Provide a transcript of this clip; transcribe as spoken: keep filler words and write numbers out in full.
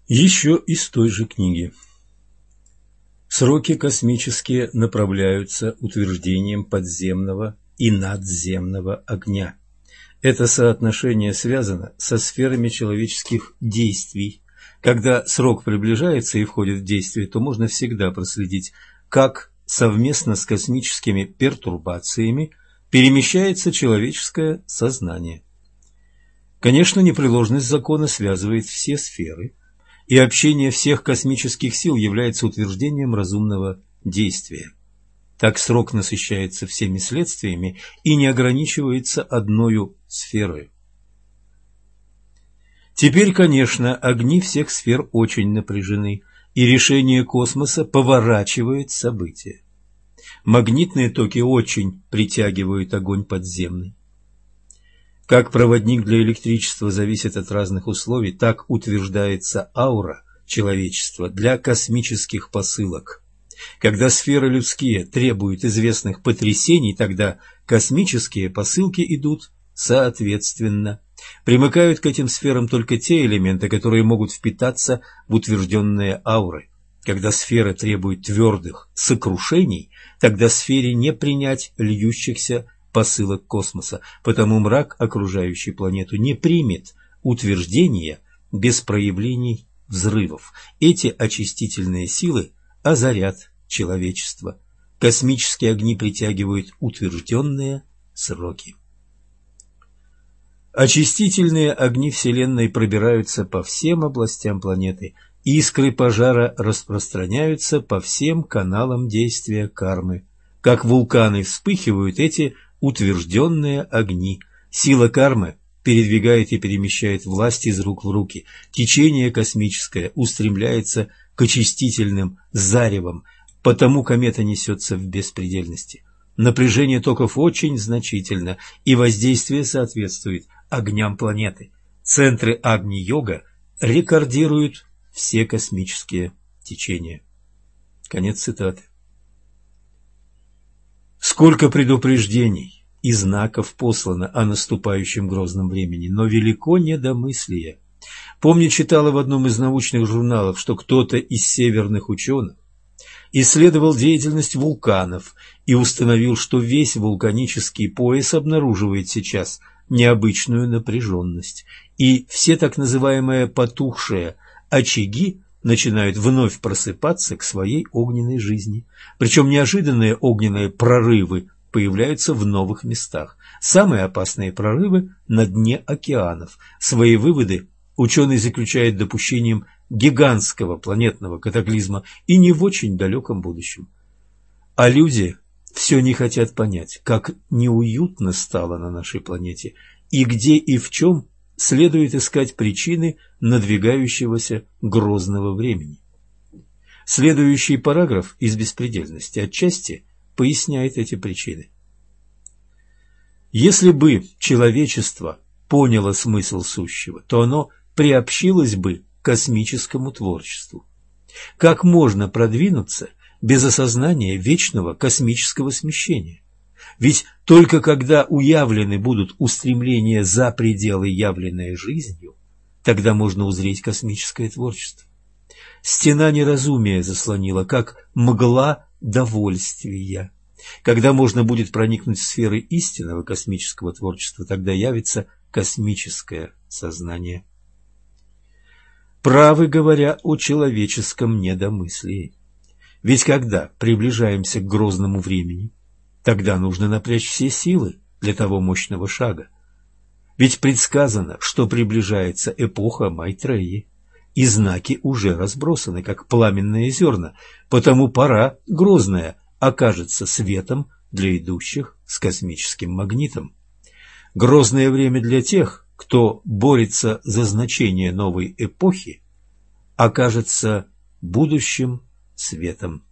Еще из той же книги. Сроки космические направляются утверждением подземного и надземного огня. Это соотношение связано со сферами человеческих действий. Когда срок приближается и входит в действие, то можно всегда проследить, как совместно с космическими пертурбациями перемещается человеческое сознание. Конечно, непреложность закона связывает все сферы, и общение всех космических сил является утверждением разумного действия. Так срок насыщается всеми следствиями и не ограничивается одною сферой. Теперь, конечно, огни всех сфер очень напряжены, и решение космоса поворачивает события. Магнитные токи очень притягивают огонь подземный. Как проводник для электричества зависит от разных условий, так утверждается аура человечества для космических посылок. Когда сферы людские требуют известных потрясений, тогда космические посылки идут соответственно. Примыкают к этим сферам только те элементы, которые могут впитаться в утвержденные ауры. Когда сфера требует твердых сокрушений, тогда сфере не принять льющихся посылок космоса, потому мрак, окружающий планету, не примет утверждения без проявлений взрывов. Эти очистительные силы озарят человечество. Космические огни притягивают утвержденные сроки. Очистительные огни Вселенной пробираются по всем областям планеты, искры пожара распространяются по всем каналам действия кармы. Как вулканы вспыхивают эти утвержденные огни. Сила кармы передвигает и перемещает власть из рук в руки. Течение космическое устремляется к очистительным заревам, потому комета несется в беспредельности. Напряжение токов очень значительно, и воздействие соответствует огням планеты. Центры Агни-йога рекордируют все космические течения. Конец цитаты. Сколько предупреждений и знаков послано о наступающем грозном времени, но велико недомыслие. Помню, читала в одном из научных журналов, что кто-то из северных ученых исследовал деятельность вулканов и установил, что весь вулканический пояс обнаруживает сейчас необычную напряженность, и все так называемые потухшие очаги начинают вновь просыпаться к своей огненной жизни. Причем неожиданные огненные прорывы появляются в новых местах. Самые опасные прорывы на дне океанов. Свои выводы ученый заключает допущением гигантского планетного катаклизма и не в очень далеком будущем. А люди все не хотят понять, как неуютно стало на нашей планете и где и в чем следует искать причины надвигающегося грозного времени. Следующий параграф из «Беспредельности» отчасти поясняет эти причины. Если бы человечество поняло смысл сущего, то оно приобщилось бы к космическому творчеству. Как можно продвинуться без осознания вечного космического смещения? Ведь только когда уявлены будут устремления за пределы явленной жизнью, тогда можно узреть космическое творчество. Стена неразумия заслонила, как мгла довольствия. Когда можно будет проникнуть в сферы истинного космического творчества, тогда явится космическое сознание. Правы говоря о человеческом недомыслии. Ведь когда приближаемся к грозному времени, тогда нужно напрячь все силы для того мощного шага. Ведь предсказано, что приближается эпоха Майтреи, и знаки уже разбросаны, как пламенные зерна, потому пора грозная окажется светом для идущих с космическим магнитом. Грозное время для тех, кто борется за значение новой эпохи, окажется будущим светом.